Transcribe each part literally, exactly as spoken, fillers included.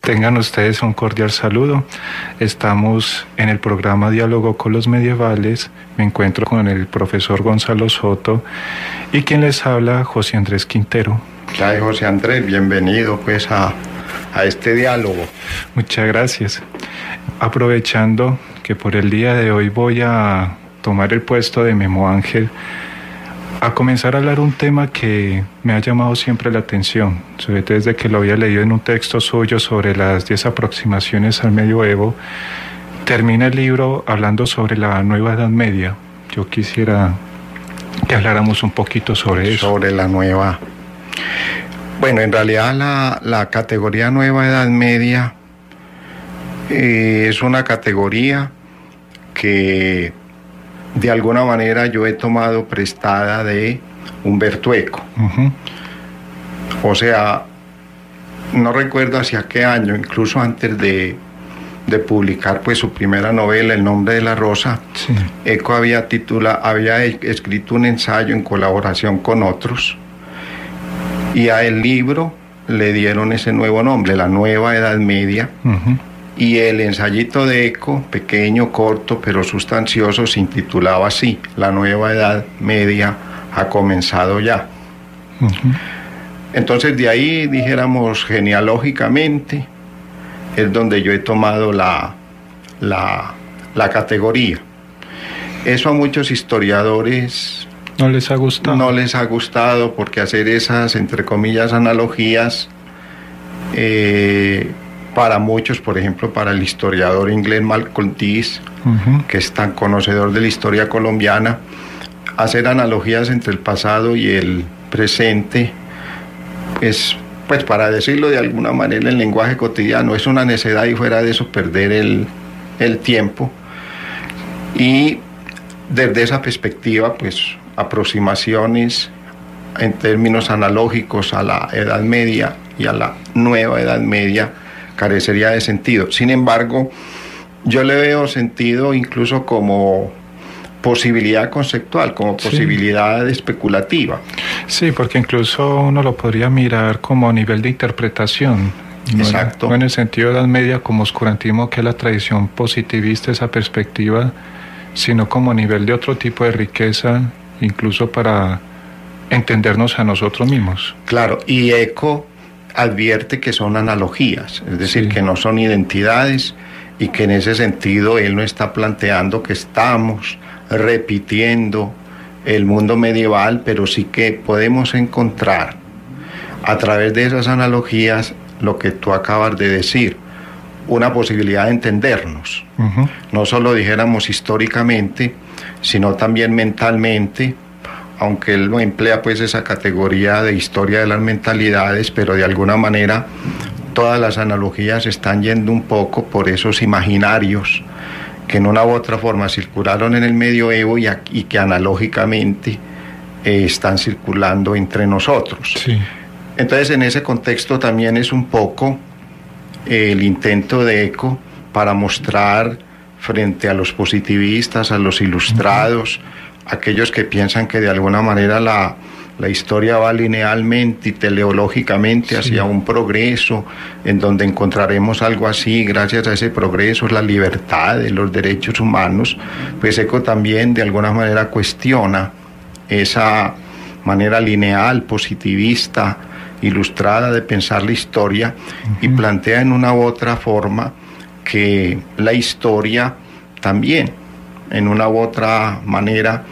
Tengan ustedes un cordial saludo. Estamos en el programa Diálogo con los Medievales. Me encuentro con el profesor Gonzalo Soto y quien les habla, José Andrés Quintero. Ay, José Andrés, bienvenido pues a, a este diálogo. Muchas gracias. Aprovechando que por el día de hoy voy a tomar el puesto de Memo Ángel, a comenzar a hablar un tema que me ha llamado siempre la atención, sobre todo desde que lo había leído en un texto suyo sobre las diez aproximaciones al medioevo. Termina el libro hablando sobre la Nueva Edad Media. Yo quisiera que habláramos un poquito sobre eso. Sobre la nueva... Bueno, en realidad la, la categoría Nueva Edad Media eh, es una categoría que de alguna manera yo he tomado prestada de Humberto Eco. Uh-huh. O sea, no recuerdo hacia qué año, incluso antes de, de publicar pues su primera novela, El nombre de la rosa, sí. Eco había, titula, había escrito un ensayo en colaboración con otros, y a el libro le dieron ese nuevo nombre, La Nueva Edad Media. Uh-huh. Y el ensayito de Eco, pequeño, corto, pero sustancioso, se intitulaba así: La Nueva Edad Media ha comenzado ya. Uh-huh. Entonces de ahí, dijéramos, genealógicamente, es donde yo he tomado la, la, la categoría. Eso a muchos historiadores no les ha gustado. No les ha gustado porque hacer esas, entre comillas, analogías... Eh, para muchos, por ejemplo, para el historiador inglés Malcolm Tees, uh-huh. que es tan conocedor de la historia colombiana, hacer analogías entre el pasado y el presente, es, pues para decirlo de alguna manera en lenguaje cotidiano, es una necedad y fuera de eso perder el, el tiempo. Y desde esa perspectiva, pues aproximaciones en términos analógicos a la Edad Media y a la Nueva Edad Media carecería de sentido. Sin embargo, yo le veo sentido incluso como posibilidad conceptual, como posibilidad sí. especulativa. Sí, porque incluso uno lo podría mirar como a nivel de interpretación. Exacto. No, no en el sentido de Edad Media como oscurantismo, que es la tradición positivista, esa perspectiva, sino como a nivel de otro tipo de riqueza, incluso para entendernos a nosotros mismos. Claro, y Eco advierte que son analogías, es decir, sí. que no son identidades, y que en ese sentido él no está planteando que estamos repitiendo el mundo medieval, pero sí que podemos encontrar a través de esas analogías lo que tú acabas de decir, una posibilidad de entendernos, uh-huh. no solo dijéramos históricamente, sino también mentalmente, aunque él no emplea pues esa categoría de historia de las mentalidades, pero de alguna manera todas las analogías están yendo un poco por esos imaginarios que en una u otra forma circularon en el medioevo y, y que analógicamente eh, están circulando entre nosotros. Sí. Entonces en ese contexto también es un poco eh, el intento de Eco para mostrar frente a los positivistas, a los ilustrados, uh-huh. aquellos que piensan que de alguna manera la, la historia va linealmente y teleológicamente sí. hacia un progreso, en donde encontraremos algo así, gracias a ese progreso, la libertad de los derechos humanos, pues Eco también de alguna manera cuestiona esa manera lineal, positivista, ilustrada de pensar la historia, uh-huh. y plantea en una u otra forma que la historia también, en una u otra manera,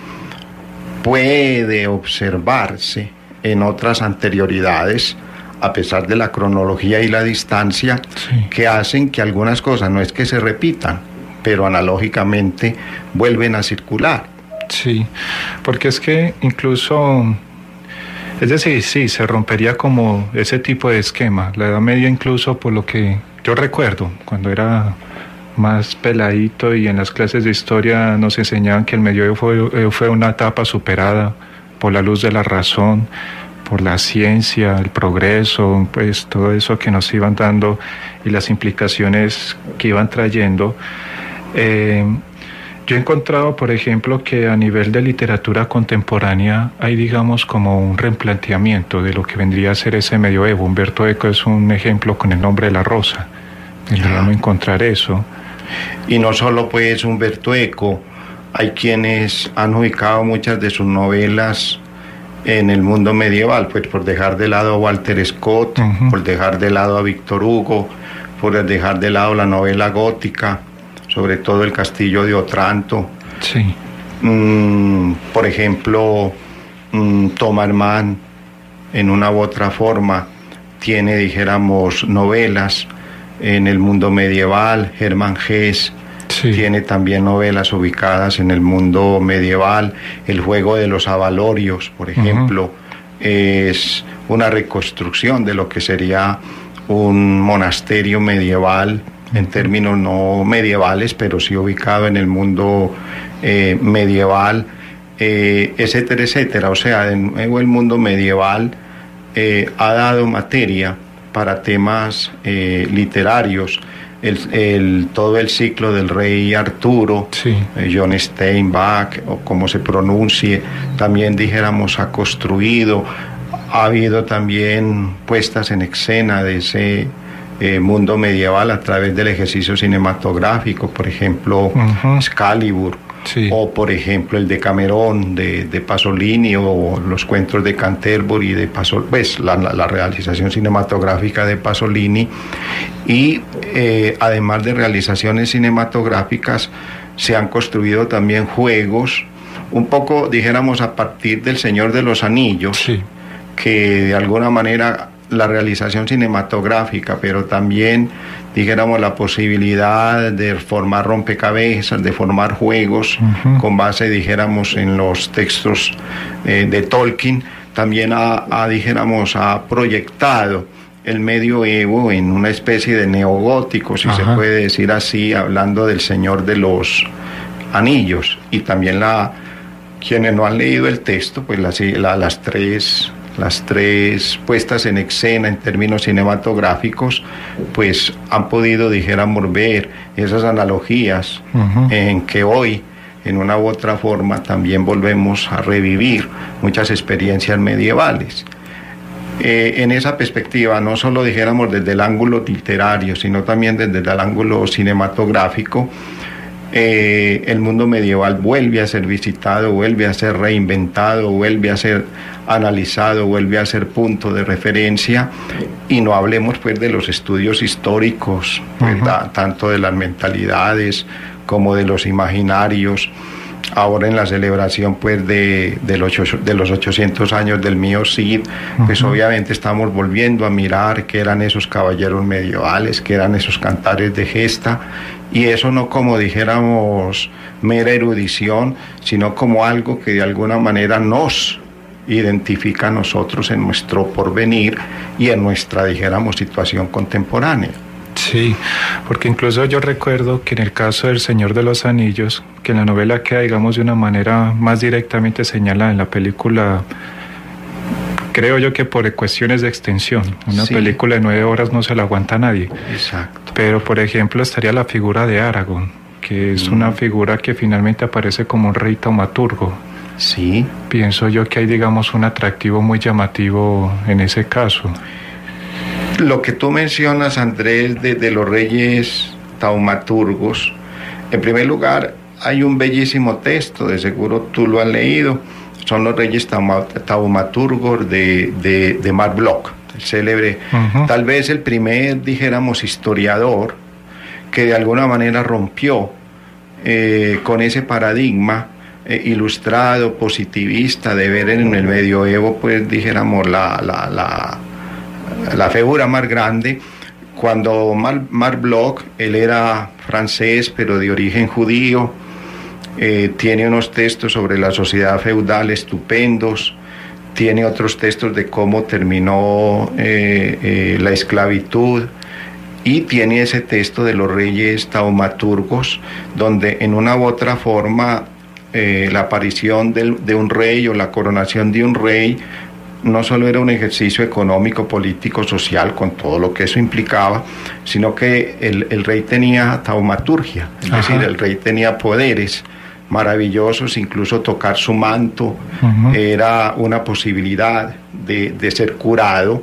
puede observarse en otras anterioridades, a pesar de la cronología y la distancia, sí. que hacen que algunas cosas no es que se repitan, pero analógicamente vuelven a circular. Sí, porque es que incluso, es decir, sí, se rompería como ese tipo de esquema. La Edad Media, incluso por lo que yo recuerdo, cuando era más peladito y en las clases de historia nos enseñaban que el medioevo fue, fue una etapa superada por la luz de la razón, por la ciencia, el progreso, pues todo eso que nos iban dando y las implicaciones que iban trayendo. Eh, Yo he encontrado, por ejemplo, que a nivel de literatura contemporánea hay, digamos, como un replanteamiento de lo que vendría a ser ese medioevo. Humberto Eco es un ejemplo con el nombre de La Rosa. Tendríamos encontrar eso. Y no solo pues Humberto Eco, hay quienes han ubicado muchas de sus novelas en el mundo medieval, pues por dejar de lado a Walter Scott, uh-huh. por dejar de lado a Víctor Hugo, por dejar de lado la novela gótica, sobre todo El Castillo de Otranto. Sí. Mm, por ejemplo, mm, Thomas Mann, en una u otra forma, tiene, dijéramos, novelas en el mundo medieval. Hermann Hesse sí. tiene también novelas ubicadas en el mundo medieval. El juego de los avalorios, por ejemplo, uh-huh. es una reconstrucción de lo que sería un monasterio medieval, en términos no medievales, pero sí ubicado en el mundo eh, medieval, eh, etcétera, etcétera. O sea, de nuevo el mundo medieval eh, ha dado materia para temas eh, literarios. El, el, todo el ciclo del rey Arturo, sí. eh, John Steinbach, o como se pronuncie, también dijéramos ha construido. Ha habido también puestas en escena de ese Eh, mundo medieval a través del ejercicio cinematográfico, por ejemplo, uh-huh. Excalibur, sí. o por ejemplo el Decamerón de, de Pasolini, o los cuentos de Canterbury de Pasolini, pues la, la, la realización cinematográfica de Pasolini. Y eh, además de realizaciones cinematográficas, se han construido también juegos, un poco, dijéramos, a partir del Señor de los Anillos, sí. que de alguna manera la realización cinematográfica, pero también, dijéramos, la posibilidad de formar rompecabezas, de formar juegos uh-huh. con base, dijéramos, en los textos eh, de Tolkien, también ha, ha, dijéramos, ha proyectado el medioevo en una especie de neogótico, si uh-huh. se puede decir así, hablando del Señor de los Anillos. Y también la quienes no han leído el texto, pues las, la, las tres... las tres puestas en escena en términos cinematográficos, pues han podido, dijéramos, ver esas analogías uh-huh. en que hoy, en una u otra forma, también volvemos a revivir muchas experiencias medievales. Eh, en esa perspectiva, no solo, dijéramos, desde el ángulo literario, sino también desde el ángulo cinematográfico, Eh, el mundo medieval vuelve a ser visitado, vuelve a ser reinventado, vuelve a ser analizado, vuelve a ser punto de referencia. Y no hablemos pues de los estudios históricos, pues, uh-huh. da, tanto de las mentalidades como de los imaginarios. Ahora en la celebración pues de, de, los, de los ochocientos años del mío Cid, uh-huh. pues obviamente estamos volviendo a mirar qué eran esos caballeros medievales, qué eran esos cantares de gesta, y eso no como, dijéramos, mera erudición, sino como algo que de alguna manera nos identifica a nosotros en nuestro porvenir y en nuestra, dijéramos, situación contemporánea. Sí, porque incluso yo recuerdo que en el caso del Señor de los Anillos, que en la novela queda, digamos, de una manera más directamente señalada, en la película, creo yo que por cuestiones de extensión, una sí. película de nueve horas no se la aguanta nadie. Exacto. Pero, por ejemplo, estaría la figura de Aragorn, que es mm. una figura que finalmente aparece como un rey taumaturgo. Sí. Pienso yo que hay, digamos, un atractivo muy llamativo en ese caso. Lo que tú mencionas, Andrés, de, de los reyes taumaturgos, en primer lugar, hay un bellísimo texto, de seguro tú lo has leído, son los reyes taumaturgos de, de, de Marc Bloch, el célebre, uh-huh. tal vez el primer, dijéramos, historiador que de alguna manera rompió eh, con ese paradigma eh, ilustrado, positivista, de ver en el medioevo, pues, dijéramos, la... la, la la figura más grande. Cuando Marc Bloch, él era francés pero de origen judío, eh, tiene unos textos sobre la sociedad feudal estupendos, tiene otros textos de cómo terminó eh, eh, la esclavitud, y tiene ese texto de los reyes taumaturgos, donde en una u otra forma eh, la aparición de, de un rey o la coronación de un rey no solo era un ejercicio económico, político, social, con todo lo que eso implicaba, sino que el, el rey tenía taumaturgia, es Ajá. decir, el rey tenía poderes maravillosos, incluso tocar su manto uh-huh. era una posibilidad de, de ser curado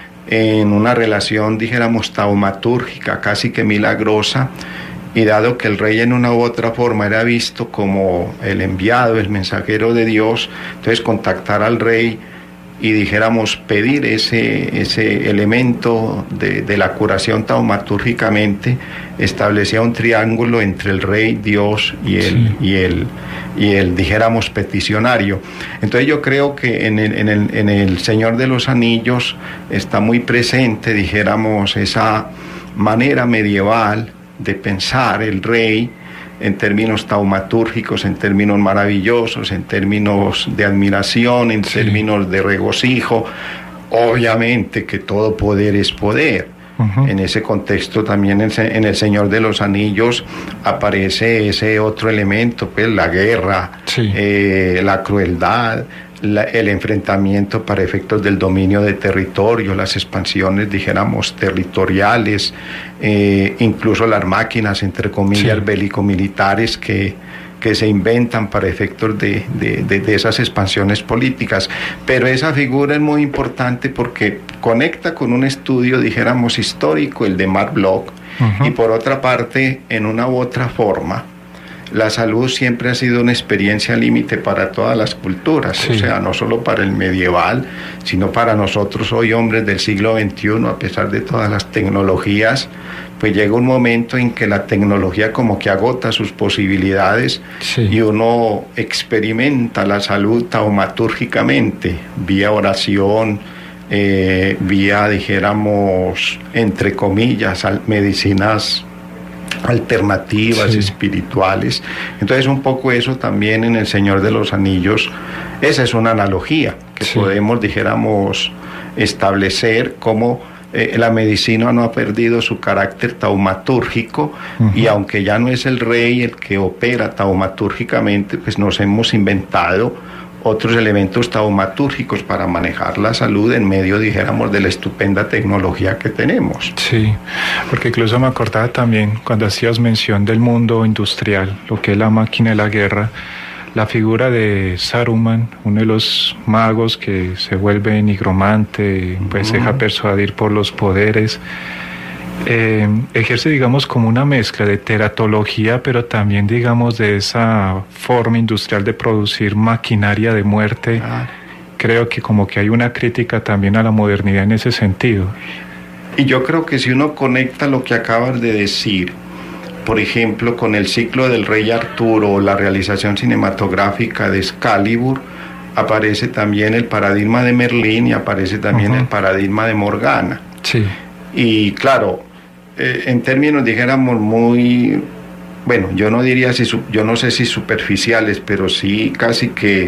en una relación, dijéramos, taumatúrgica, casi que milagrosa, y dado que el rey en una u otra forma era visto como el enviado, el mensajero de Dios, entonces contactar al rey y dijéramos pedir ese, ese elemento de, de la curación taumatúrgicamente, establecía un triángulo entre el rey, Dios y el, sí. y el, y el dijéramos peticionario. Entonces yo creo que en el, en el, en el Señor de los Anillos está muy presente, dijéramos, esa manera medieval de pensar el rey en términos taumatúrgicos, en términos maravillosos, en términos de admiración, en sí. términos de regocijo. Obviamente que todo poder es poder. Uh-huh. En ese contexto también en, en el Señor de los Anillos aparece ese otro elemento, pues la guerra, sí. eh, la crueldad, la, el enfrentamiento para efectos del dominio de territorio, las expansiones, dijéramos, territoriales, eh, incluso las máquinas, entre comillas, sí. bélico-militares que, que se inventan para efectos de, de, de, de esas expansiones políticas. Pero esa figura es muy importante porque conecta con un estudio, dijéramos, histórico, el de Mark Bloch, uh-huh. y por otra parte, en una u otra forma, la salud siempre ha sido una experiencia límite para todas las culturas, sí. o sea, no solo para el medieval, sino para nosotros hoy, hombres del siglo veintiuno, a pesar de todas las tecnologías, pues llega un momento en que la tecnología como que agota sus posibilidades, sí. y uno experimenta la salud taumatúrgicamente, vía oración, eh, vía, dijéramos, entre comillas, medicinas alternativas, sí. espirituales. Entonces un poco eso también en el Señor de los Anillos, esa es una analogía que sí. podemos, dijéramos, establecer como eh, la medicina no ha perdido su carácter taumatúrgico, uh-huh. y aunque ya no es el rey el que opera taumatúrgicamente, pues nos hemos inventado otros elementos taumatúrgicos para manejar la salud en medio, dijéramos, de la estupenda tecnología que tenemos. Sí, porque incluso me acordaba también cuando hacías mención del mundo industrial, lo que es la máquina de la guerra, la figura de Saruman, uno de los magos que se vuelve nigromante, pues se deja persuadir por los poderes. Eh, ejerce, digamos, como una mezcla de teratología, pero también, digamos, de esa forma industrial de producir maquinaria de muerte. Ah. Creo que como que hay una crítica también a la modernidad en ese sentido. Y yo creo que si uno conecta lo que acabas de decir, por ejemplo, con el ciclo del rey Arturo o la realización cinematográfica de Excalibur, aparece también el paradigma de Merlín y aparece también uh-huh. el paradigma de Morgana. Sí. Y claro, eh, en términos, dijéramos, muy, bueno, yo no diría si, yo no sé si superficiales, pero sí casi que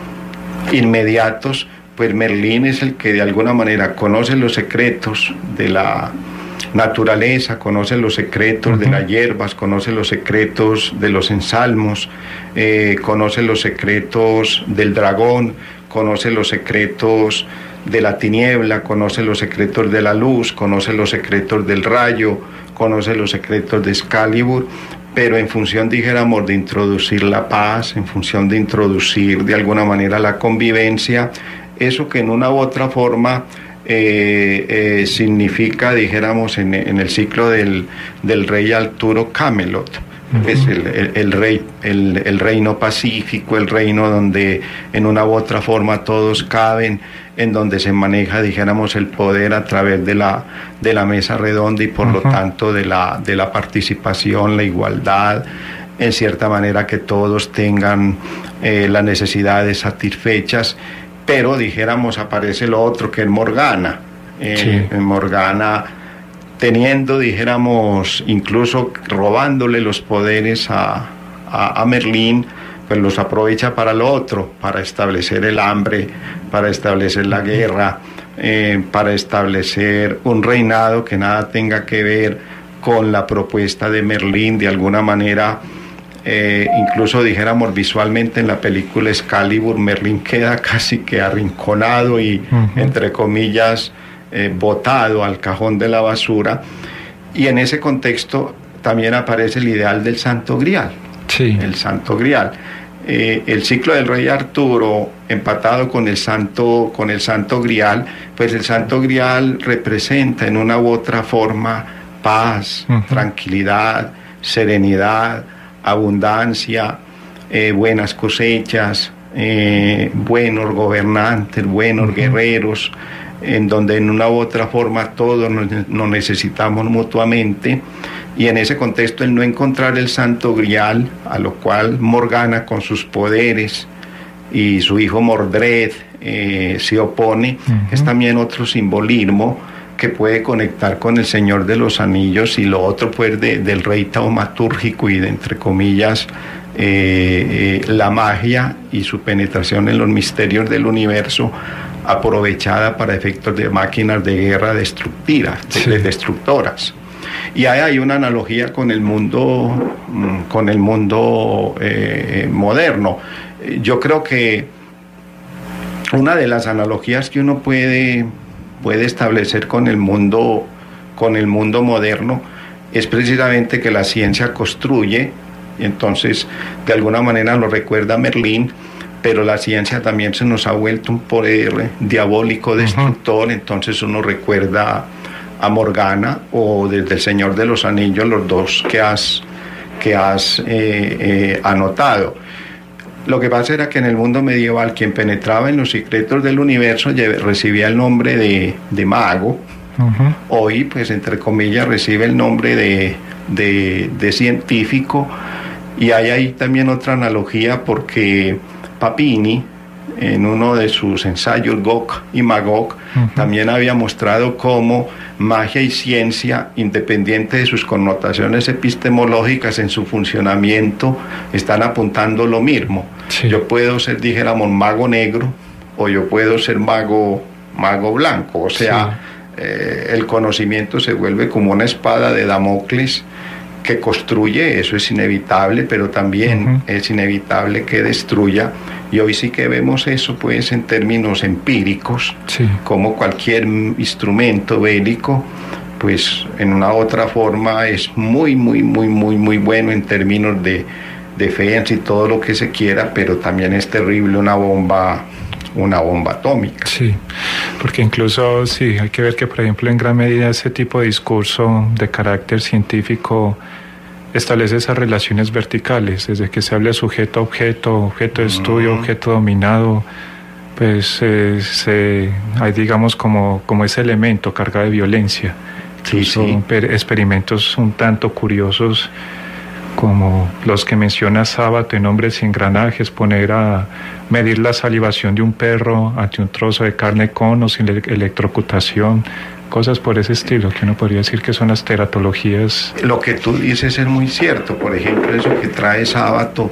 inmediatos, pues Merlín es el que de alguna manera conoce los secretos de la naturaleza, conoce los secretos uh-huh. de las hierbas, conoce los secretos de los ensalmos, eh, conoce los secretos del dragón, conoce los secretos de la tiniebla, conoce los secretos de la luz, conoce los secretos del rayo, conoce los secretos de Excalibur, pero en función, dijéramos, de introducir la paz, en función de introducir de alguna manera la convivencia, eso que en una u otra forma eh, eh, significa, dijéramos, en, en el ciclo del, del rey Arturo, Camelot. Uh-huh. Es el, el, el, rey, el, el reino pacífico, el reino donde en una u otra forma todos caben, en donde se maneja, dijéramos, el poder a través de la, de la mesa redonda y por uh-huh. lo tanto de la, de la participación, la igualdad, en cierta manera que todos tengan eh, las necesidades satisfechas, pero dijéramos aparece lo otro que es Morgana. Eh, sí. En Morgana, teniendo, dijéramos, incluso robándole los poderes a, a, a Merlín, pues los aprovecha para lo otro, para establecer el hambre, para establecer la guerra, eh, para establecer un reinado que nada tenga que ver con la propuesta de Merlín, de alguna manera. Eh, incluso dijéramos visualmente en la película Excalibur, Merlín queda casi que arrinconado y uh-huh. entre comillas eh, botado al cajón de la basura, y en ese contexto también aparece el ideal del Santo Grial, sí. el Santo Grial. Eh, el ciclo del rey Arturo empatado con el Santo, con el Santo Grial, pues el Santo Grial representa en una u otra forma paz, uh-huh. tranquilidad, serenidad, abundancia, eh, buenas cosechas, eh, buenos gobernantes, buenos uh-huh. guerreros, en donde en una u otra forma todos nos, nos necesitamos mutuamente. Y en ese contexto el no encontrar el Santo Grial, a lo cual Morgana con sus poderes y su hijo Mordred eh, se opone, uh-huh. es también otro simbolismo que puede conectar con el Señor de los Anillos y lo otro pues de, del rey taumatúrgico y de entre comillas eh, eh, la magia y su penetración en los misterios del universo aprovechada para efectos de máquinas de guerra destructivas, sí. de, destructoras. Y ahí hay una analogía con el mundo, con el mundo eh, moderno. Yo creo que una de las analogías que uno puede, puede establecer con el mundo, con el mundo moderno es precisamente que la ciencia construye, y entonces de alguna manera lo recuerda Merlín, pero la ciencia también se nos ha vuelto un poder diabólico destructor, uh-huh. entonces uno recuerda a Morgana o desde El Señor de los Anillos, los dos que has, que has eh, eh, anotado. Lo que pasa era que en el mundo medieval quien penetraba en los secretos del universo recibía el nombre de, de mago. Uh-huh. Hoy, pues entre comillas, recibe el nombre de, de, de científico. Y hay ahí también otra analogía porque Papini, en uno de sus ensayos Gog y Magog, uh-huh. también había mostrado cómo magia y ciencia, independiente de sus connotaciones epistemológicas en su funcionamiento, están apuntando lo mismo. Sí. Yo puedo ser, dijéramos, mago negro o yo puedo ser mago, mago blanco. O sea, sí. eh, el conocimiento se vuelve como una espada de Damocles que construye, eso es inevitable, pero también uh-huh. es inevitable que destruya. Y hoy sí que vemos eso pues en términos empíricos, sí. como cualquier instrumento bélico, pues en una u otra forma es muy, muy, muy, muy, muy bueno en términos de defensa y todo lo que se quiera, pero también es terrible una bomba, una bomba atómica. Sí, porque incluso sí, hay que ver que por ejemplo en gran medida ese tipo de discurso de carácter científico establece esas relaciones verticales, desde que se habla de sujeto a objeto, objeto de estudio, uh-huh. objeto dominado, pues eh, se, hay digamos como, como ese elemento cargado de violencia. Sí, Son sí. experimentos un tanto curiosos como los que menciona Sábato en Hombres y Engranajes, poner a medir la salivación de un perro ante un trozo de carne con o sin electrocutación, cosas por ese estilo, que uno podría decir que son las teratologías. Lo que tú dices es muy cierto, por ejemplo, eso que trae Sábato,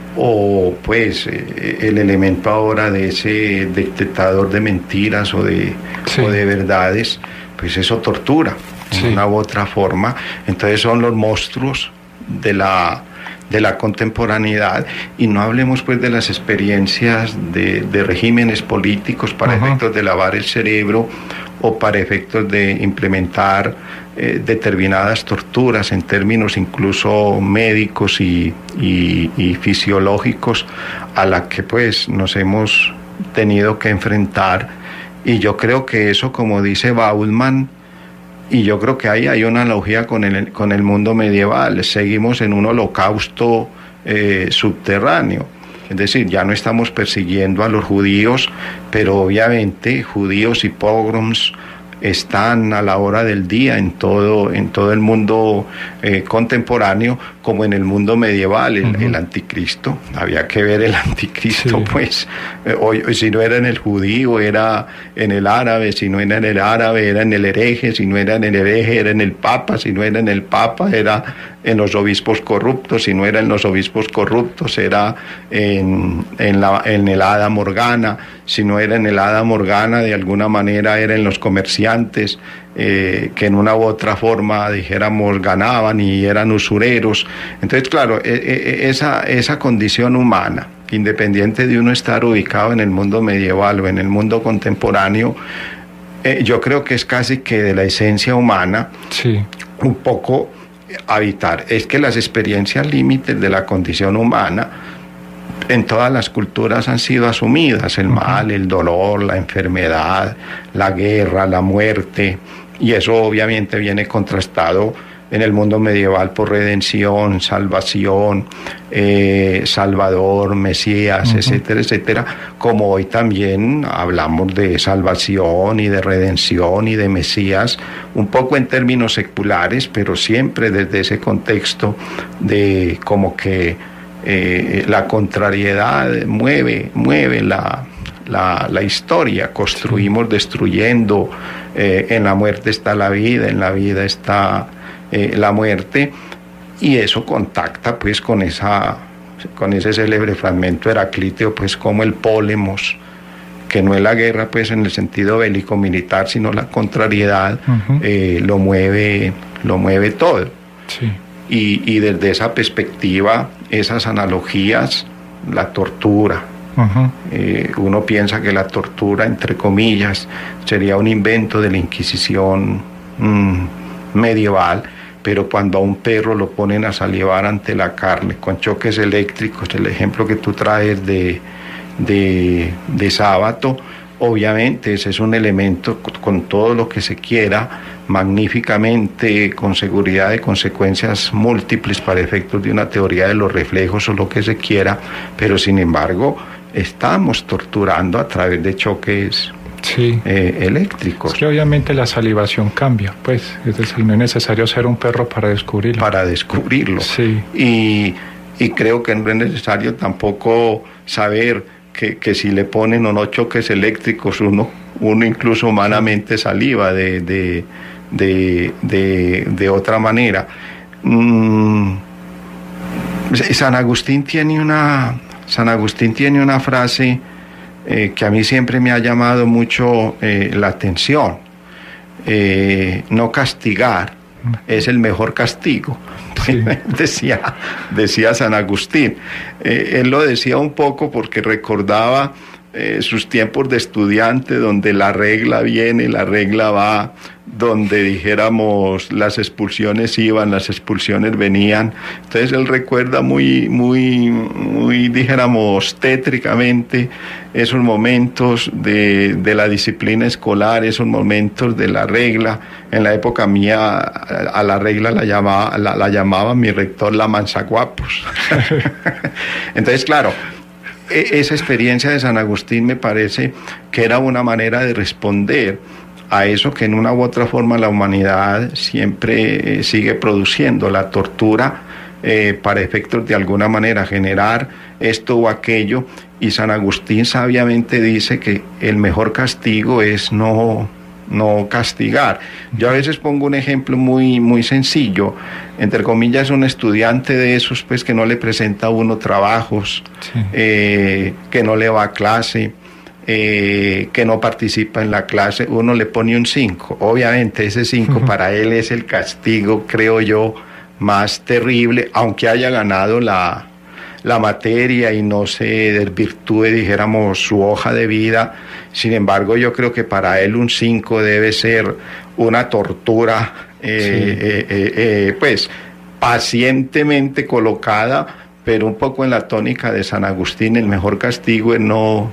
o pues eh, el elemento ahora de ese detectador de mentiras o de, sí. o de verdades, pues eso tortura, sí. de una u otra forma. Entonces son los monstruos de la, de la contemporaneidad, y no hablemos pues de las experiencias de, de regímenes políticos para uh-huh. efectos de lavar el cerebro o para efectos de implementar eh, determinadas torturas en términos incluso médicos y, y, y fisiológicos a la que pues nos hemos tenido que enfrentar. Y yo creo que eso, como dice Bauman, y yo creo que ahí hay una analogía con el, con el mundo medieval, seguimos en un holocausto eh, subterráneo. Es decir, ya no estamos persiguiendo a los judíos, pero obviamente judíos y pogroms están a la hora del día en todo, en todo el mundo eh, contemporáneo, como en el mundo medieval, el, uh-huh. el anticristo. Había que ver el anticristo, sí. pues, eh, hoy, si no era en el judío, era en el árabe, si no era en el árabe, era en el hereje, si no era en el hereje, era en el papa, si no era en el papa, era en los obispos corruptos, si no era en los obispos corruptos, era en, en, la, en el hada morgana, si no era en el hada morgana, de alguna manera era en los comerciantes, eh, que en una u otra forma, dijéramos, ganaban y eran usureros. Entonces, claro, eh, eh, esa, esa condición humana, independiente de uno estar ubicado en el mundo medieval o en el mundo contemporáneo, eh, yo creo que es casi que de la esencia humana, sí. un poco habitar. Es que las experiencias límites de la condición humana en todas las culturas han sido asumidas: el mal, el dolor, la enfermedad, la guerra, la muerte, y eso obviamente viene contrastado en el mundo medieval por redención, salvación, eh, Salvador, Mesías, uh-huh. etcétera, etcétera, como hoy también hablamos de salvación y de redención y de Mesías, un poco en términos seculares, pero siempre desde ese contexto de como que eh, la contrariedad mueve, mueve la, la, la historia, construimos destruyendo, eh, en la muerte está la vida, en la vida está Eh, la muerte, y eso contacta pues con esa con ese célebre fragmento heraclíteo, pues como el pólemos, que no es la guerra pues en el sentido bélico militar, sino la contrariedad, uh-huh. eh, lo mueve lo mueve todo. Sí. y, y desde esa perspectiva, esas analogías, la tortura, uh-huh. eh, uno piensa que la tortura, entre comillas, sería un invento de la Inquisición mmm, medieval, pero cuando a un perro lo ponen a salivar ante la carne con choques eléctricos, el ejemplo que tú traes de, de, de Sábato, obviamente ese es un elemento con todo lo que se quiera, magníficamente, con seguridad de consecuencias múltiples para efectos de una teoría de los reflejos o lo que se quiera, pero sin embargo estamos torturando a través de choques Sí. Eh, eléctricos. Es que obviamente la salivación cambia, pues, es decir, no es necesario ser un perro para descubrirlo. Para descubrirlo. Sí. Y, y creo que no es necesario tampoco saber que, que si le ponen o no choques eléctricos, uno, uno incluso humanamente saliva de, de, de, de, de otra manera. Mm, San Agustín tiene una, San Agustín tiene una frase Eh, que a mí siempre me ha llamado mucho eh, la atención. Eh, no castigar es el mejor castigo. Sí. decía, decía San Agustín. Eh, él lo decía un poco porque recordaba eh, sus tiempos de estudiante, donde la regla viene, la regla va, donde dijéramos las expulsiones iban, las expulsiones venían. Entonces él recuerda muy, muy, muy, dijéramos, tétricamente esos momentos de, de la disciplina escolar, esos momentos de la regla. En la época mía a la regla la llamaba, la, la llamaba mi rector la manzaguapos. Entonces, claro, esa experiencia de San Agustín me parece que era una manera de responder a eso que en una u otra forma la humanidad siempre eh, sigue produciendo, la tortura, eh, para efectos de alguna manera generar esto o aquello, y San Agustín sabiamente dice que el mejor castigo es no, no castigar. Yo a veces pongo un ejemplo muy, muy sencillo, entre comillas, un estudiante de esos pues que no le presenta a uno trabajos, sí. eh, que no le va a clase, Eh, que no participa en la clase, uno le pone un cinco. Obviamente ese cinco uh-huh. para él es el castigo, creo yo, más terrible, aunque haya ganado la, la materia y no se desvirtúe, dijéramos, su hoja de vida. Sin embargo, yo creo que para él un cinco debe ser una tortura, eh, sí. eh, eh, eh, pues, pacientemente colocada, pero un poco en la tónica de San Agustín, el mejor castigo es no...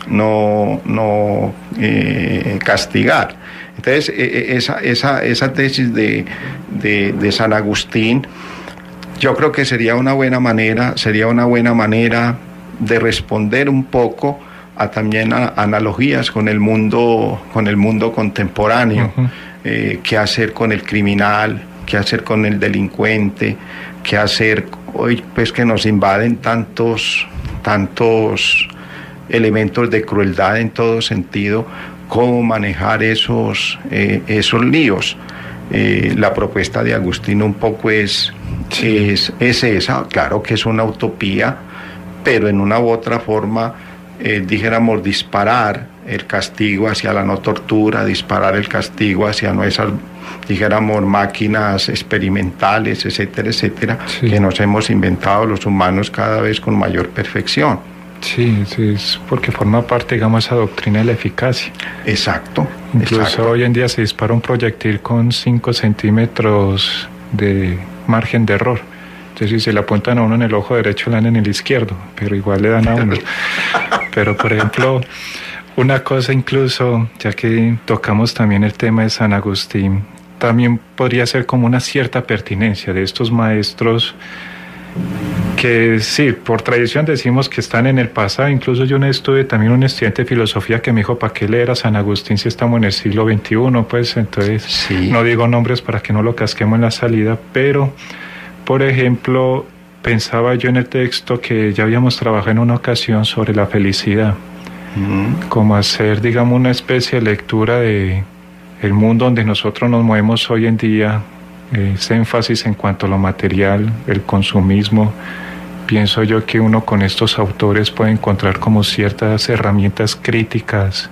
no, no eh, castigar. Entonces, eh, esa, esa, esa tesis de, de, de San Agustín, yo creo que sería una buena manera, sería una buena manera de responder un poco a también a analogías con el mundo, con el mundo contemporáneo. Uh-huh. eh, qué hacer con el criminal, qué hacer con el delincuente, qué hacer hoy pues que nos invaden tantos, tantos elementos de crueldad en todo sentido, cómo manejar esos, eh, esos líos. Eh, la propuesta de Agustín un poco es, sí. es, es esa, claro que es una utopía, pero en una u otra forma, eh, dijéramos, disparar el castigo hacia la no tortura, disparar el castigo hacia no esas, dijéramos, máquinas experimentales, etcétera, etcétera, sí. que nos hemos inventado los humanos cada vez con mayor perfección. Sí, sí, es porque forma parte, digamos, esa doctrina de la eficacia. Exacto. Incluso exacto. hoy en día se dispara un proyectil con cinco centímetros de margen de error. Entonces, si se le apuntan a uno en el ojo derecho, le dan en el izquierdo, pero igual le dan a uno. Pero, por ejemplo, una cosa incluso, ya que tocamos también el tema de San Agustín, también podría ser como una cierta pertinencia de estos maestros que sí, por tradición decimos que están en el pasado. Incluso yo estuve también un estudiante de filosofía que me dijo, ¿para qué leer a San Agustín si estamos en el siglo veintiuno? Pues entonces sí. No digo nombres para que no lo casquemos en la salida, pero por ejemplo pensaba yo en el texto que ya habíamos trabajado en una ocasión sobre la felicidad, mm. como hacer, digamos, una especie de lectura de el mundo donde nosotros nos movemos hoy en día, ese énfasis en cuanto a lo material, el consumismo. Pienso yo que uno con estos autores puede encontrar como ciertas herramientas críticas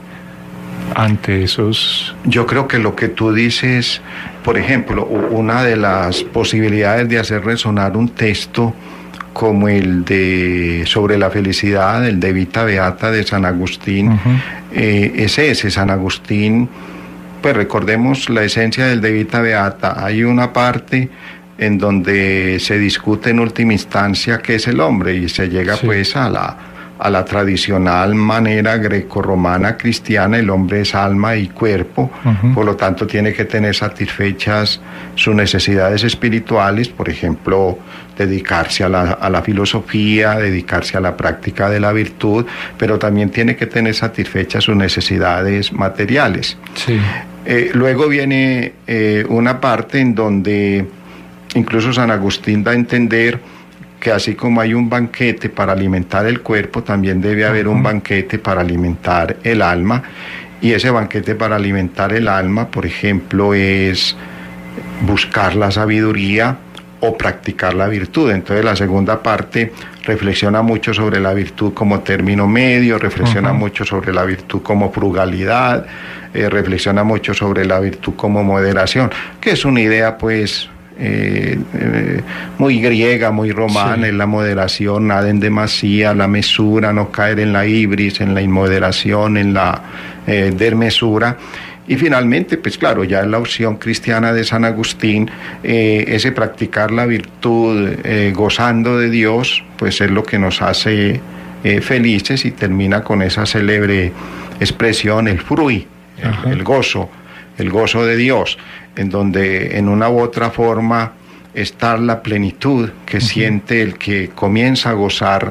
ante esos... Yo creo que lo que tú dices, por ejemplo, una de las posibilidades de hacer resonar un texto como el de sobre la felicidad, el de Vita Beata de San Agustín, uh-huh. eh, es ese, San Agustín, pues recordemos la esencia del de Vita Beata. Hay una parte en donde se discute en última instancia qué es el hombre y se llega sí. pues a la, a la tradicional manera grecorromana cristiana. El hombre es alma y cuerpo, uh-huh. por lo tanto tiene que tener satisfechas sus necesidades espirituales, por ejemplo, dedicarse a la, a la filosofía, dedicarse a la práctica de la virtud, pero también tiene que tener satisfechas sus necesidades materiales. Sí. Eh, luego viene eh, una parte en donde incluso San Agustín da a entender que así como hay un banquete para alimentar el cuerpo, también debe haber uh-huh. un banquete para alimentar el alma, y ese banquete para alimentar el alma, por ejemplo, es buscar la sabiduría o practicar la virtud. Entonces la segunda parte reflexiona mucho sobre la virtud como término medio, reflexiona uh-huh. mucho sobre la virtud como frugalidad, eh, reflexiona mucho sobre la virtud como moderación, que es una idea pues eh, eh, muy griega, muy romana. Sí. En la moderación, nada en demasía, la mesura, no caer en la ibris, en la inmoderación, en la eh, desmesura. Y finalmente, pues claro, ya en la opción cristiana de San Agustín, eh, ese practicar la virtud eh, gozando de Dios, pues es lo que nos hace eh, felices, y termina con esa célebre expresión, el frui, el, el gozo, el gozo de Dios, en donde en una u otra forma está la plenitud que uh-huh. siente el que comienza a gozar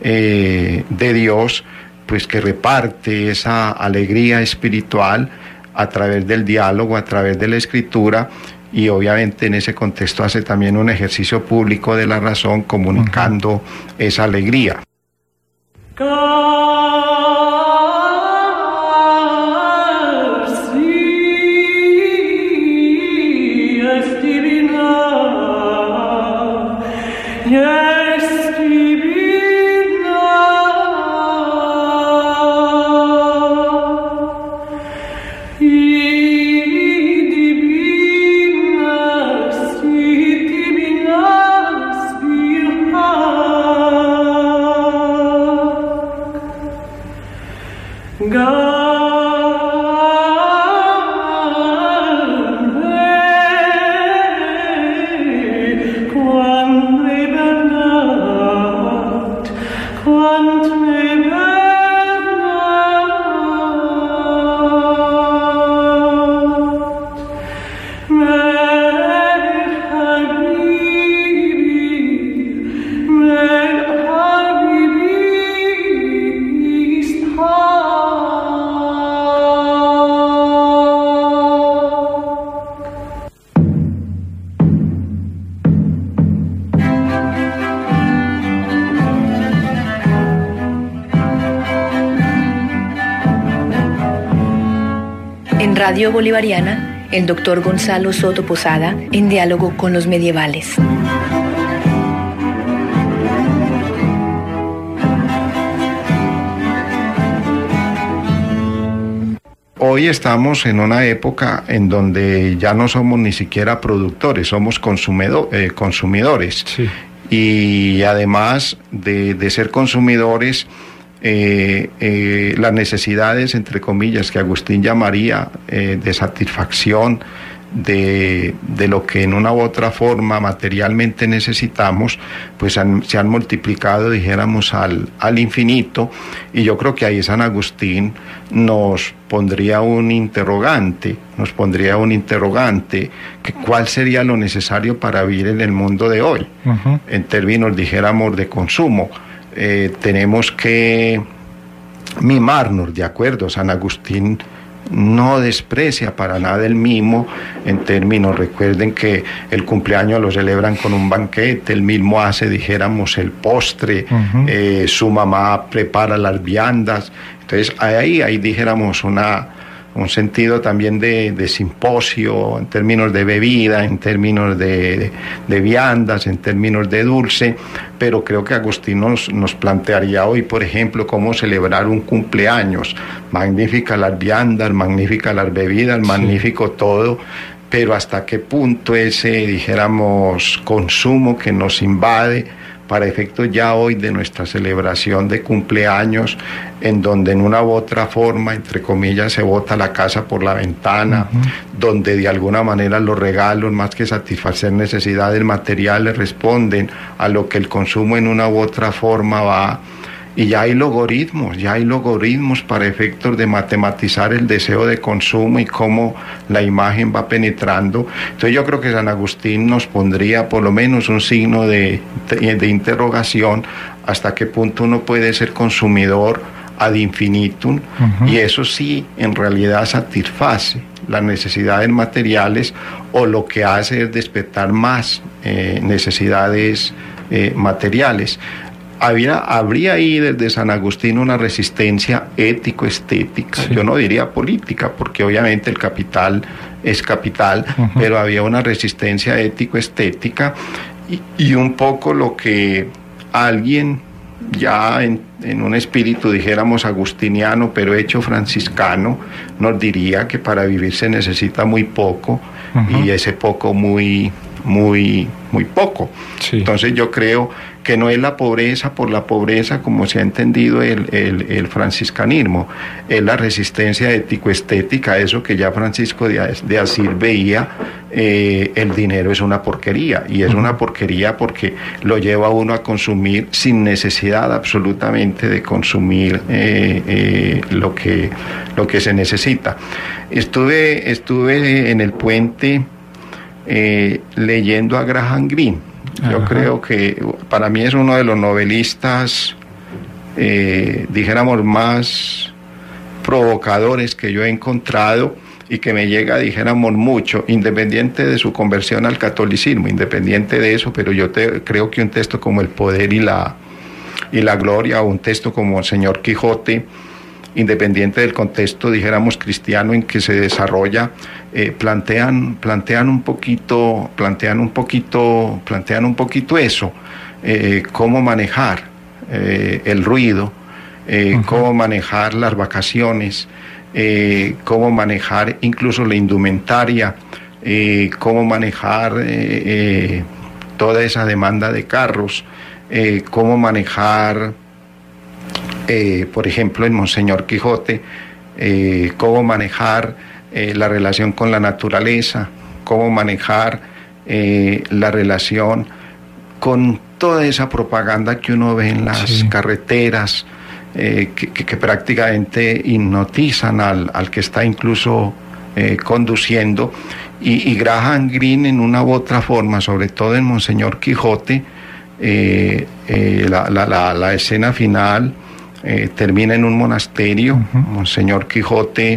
eh, de Dios, pues que reparte esa alegría espiritual a través del diálogo, a través de la escritura, y obviamente en ese contexto hace también un ejercicio público de la razón, comunicando uh-huh. esa alegría. Radio Bolivariana, el doctor Gonzalo Soto Posada, en diálogo con los medievales. Hoy estamos en una época en donde ya no somos ni siquiera productores, somos consumido, eh, consumidores. Sí. Y además de, de ser consumidores, Eh, eh, las necesidades, entre comillas, que Agustín llamaría eh, de satisfacción de, de lo que en una u otra forma materialmente necesitamos, pues han, se han multiplicado, dijéramos, al, al infinito, y yo creo que ahí San Agustín nos pondría un interrogante, nos pondría un interrogante, que cuál sería lo necesario para vivir en el mundo de hoy, uh-huh. en términos, dijéramos, de consumo. Eh, tenemos que mimarnos, de acuerdo. San Agustín no desprecia para nada el mimo en términos, recuerden que el cumpleaños lo celebran con un banquete, él mismo hace, dijéramos, el postre, uh-huh. eh, su mamá prepara las viandas, entonces ahí, ahí dijéramos una, un sentido también de, de simposio en términos de bebida, en términos de, de, de viandas, en términos de dulce, pero creo que Agustín nos, nos plantearía hoy, por ejemplo, cómo celebrar un cumpleaños. Magníficas las viandas, magníficas las bebidas, sí. magnífico todo, pero hasta qué punto ese, dijéramos, consumo que nos invade para efectos ya hoy de nuestra celebración de cumpleaños, en donde en una u otra forma, entre comillas, se bota la casa por la ventana, uh-huh. donde de alguna manera los regalos, más que satisfacer necesidades materiales, responden a lo que el consumo en una u otra forma va. Y ya hay logaritmos, ya hay logaritmos para efectos de matematizar el deseo de consumo y cómo la imagen va penetrando. Entonces yo creo que San Agustín nos pondría por lo menos un signo de, de, de interrogación hasta qué punto uno puede ser consumidor ad infinitum, uh-huh. y eso sí en realidad satisface las necesidades materiales, o lo que hace es despertar más eh, necesidades eh, materiales. Había, habría ahí desde San Agustín una resistencia ético-estética, sí. yo no diría política, porque obviamente el capital es capital, uh-huh. pero había una resistencia ético-estética, y, y un poco lo que alguien ya en, en un espíritu, dijéramos, agustiniano, pero hecho franciscano, nos diría que para vivir se necesita muy poco, uh-huh. y ese poco muy, muy, muy poco. Sí. Entonces yo creo que no es la pobreza por la pobreza como se ha entendido el, el, el franciscanismo, es la resistencia ético-estética, eso que ya Francisco de, de Asís veía, eh, el dinero es una porquería, y es una porquería porque lo lleva a uno a consumir sin necesidad absolutamente de consumir eh, eh, lo que, lo que se necesita. Estuve, estuve en el puente eh, leyendo a Graham Greene. Yo Ajá. creo que para mí es uno de los novelistas, eh, dijéramos, más provocadores que yo he encontrado, y que me llega, dijéramos, mucho, independiente de su conversión al catolicismo, independiente de eso, pero yo te, creo que un texto como El poder y la, y la gloria, o un texto como El Señor Quijote, independiente del contexto, dijéramos, cristiano en que se desarrolla, eh, plantean, plantean un poquito, plantean un poquito, plantean un poquito eso, eh, cómo manejar eh, el ruido, eh, uh-huh. cómo manejar las vacaciones, eh, cómo manejar incluso la indumentaria, eh, cómo manejar eh, eh, toda esa demanda de carros, eh, cómo manejar Eh, por ejemplo, en Monseñor Quijote, eh, cómo manejar eh, la relación con la naturaleza, cómo manejar eh, la relación con toda esa propaganda que uno ve en las sí. carreteras, eh, que, que, que prácticamente hipnotizan al, al que está incluso eh, conduciendo. Y, y Graham Greene, en una u otra forma, sobre todo en Monseñor Quijote, eh, eh, la, la, la, la escena final Eh, termina en un monasterio. Uh-huh. Monseñor Quijote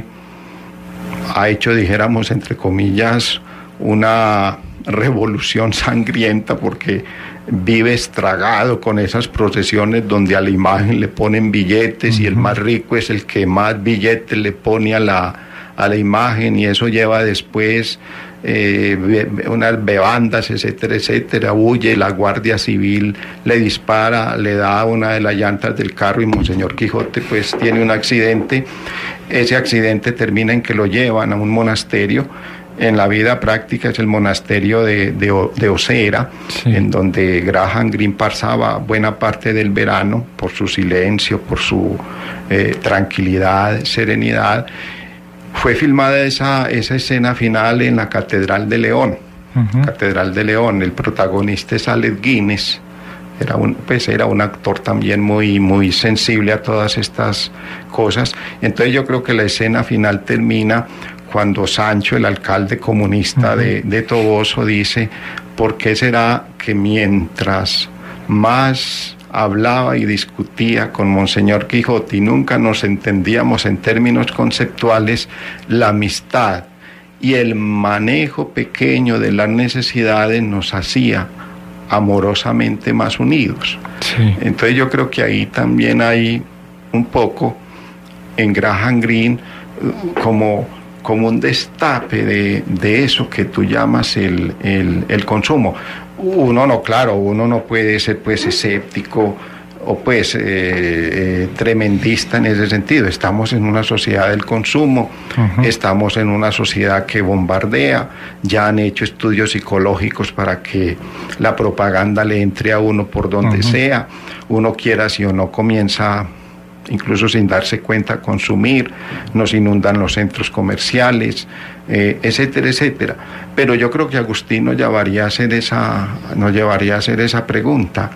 ha hecho, dijéramos, entre comillas, una revolución sangrienta, porque vive estragado con esas procesiones donde a la imagen le ponen billetes, uh-huh. y el más rico es el que más billetes le pone a la, a la imagen, y eso lleva después Eh, unas bebandas, etcétera, etcétera. Huye, la Guardia Civil le dispara, le da una de las llantas del carro, y Monseñor Quijote pues tiene un accidente. Ese accidente termina en que lo llevan a un monasterio. En la vida práctica es el monasterio de, de, de Osera, sí. en donde Graham Greene pasaba buena parte del verano, por su silencio, por su eh, tranquilidad, serenidad. fue filmada esa, esa escena final en la Catedral de León. Uh-huh. Catedral de León, el protagonista es Alec Guinness. Era un, pues era un actor también muy, muy sensible a todas estas cosas. Entonces yo creo que la escena final termina cuando Sancho, el alcalde comunista uh-huh. de, de Toboso, dice: ¿por qué será que mientras más hablaba y discutía con Monseñor Quijote y nunca nos entendíamos en términos conceptuales, la amistad y el manejo pequeño de las necesidades nos hacía amorosamente más unidos? Sí. Entonces yo creo que ahí también hay un poco en Graham Greene como, como un destape de, de eso que tú llamas el, el, el consumo. Uno no, claro, uno no puede ser pues escéptico o pues eh, eh, tremendista en ese sentido. Estamos en una sociedad del consumo, uh-huh. estamos en una sociedad que bombardea, ya han hecho estudios psicológicos para que la propaganda le entre a uno por donde uh-huh. sea, uno quiera si o no comienza, incluso sin darse cuenta, a consumir, nos inundan los centros comerciales, eh, etcétera, etcétera. Pero yo creo que Agustín nos llevaría a hacer esa, nos llevaría a hacer esa pregunta.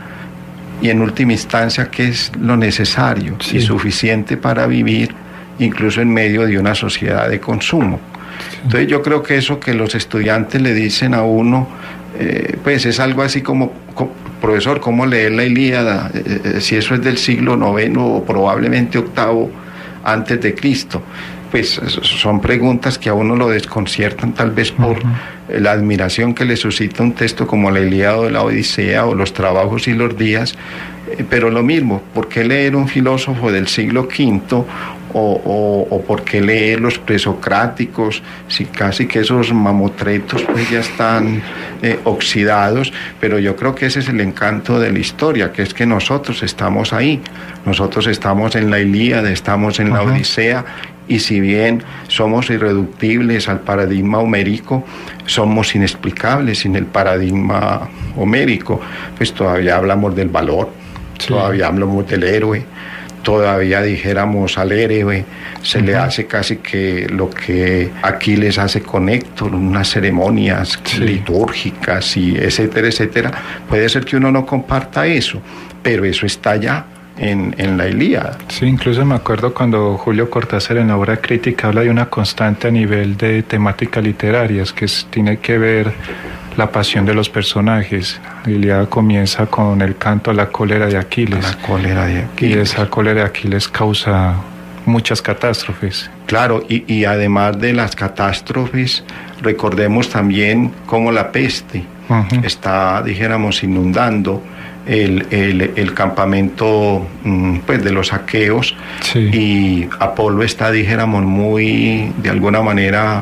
Y en última instancia, ¿qué es lo necesario sí. y suficiente para vivir, incluso en medio de una sociedad de consumo? Sí. Entonces yo creo que eso que los estudiantes le dicen a uno, eh, pues es algo así como, como profesor, ¿cómo leer la Ilíada? Eh, eh, si eso es del siglo noveno o probablemente octavo antes de Cristo. Pues son preguntas que a uno lo desconciertan tal vez por uh-huh. la admiración que le suscita un texto como la Ilíada o la Odisea o los Trabajos y los Días, eh, pero lo mismo, ¿por qué leer un filósofo del siglo quinto o, o, o por qué leer los presocráticos si casi que esos mamotretos pues ya están eh, oxidados? Pero yo creo que ese es el encanto de la historia, que es que nosotros estamos ahí, nosotros estamos en la Ilíada, estamos en uh-huh. la Odisea. Y si bien somos irreductibles al paradigma homérico, somos inexplicables sin el paradigma homérico. Pues todavía hablamos del valor, sí. todavía hablamos del héroe, todavía dijéramos al héroe, se uh-huh. le hace casi que lo que Aquiles hace con Héctor, unas ceremonias sí. litúrgicas y etcétera, etcétera. Puede ser que uno no comparta eso, pero eso está allá. En, en la Ilíada. Sí, incluso me acuerdo cuando Julio Cortázar en la obra crítica habla de una constante a nivel de temáticas literarias, que es, tiene que ver la pasión de los personajes. La Ilíada comienza con el canto a la cólera de Aquiles. La cólera de Aquiles. Y esa cólera de Aquiles causa muchas catástrofes. Claro, y, y además de las catástrofes, recordemos también cómo la peste uh-huh. está, dijéramos, inundando El, el, el campamento pues, de los aqueos sí. y Apolo está, dijéramos, muy, de alguna manera,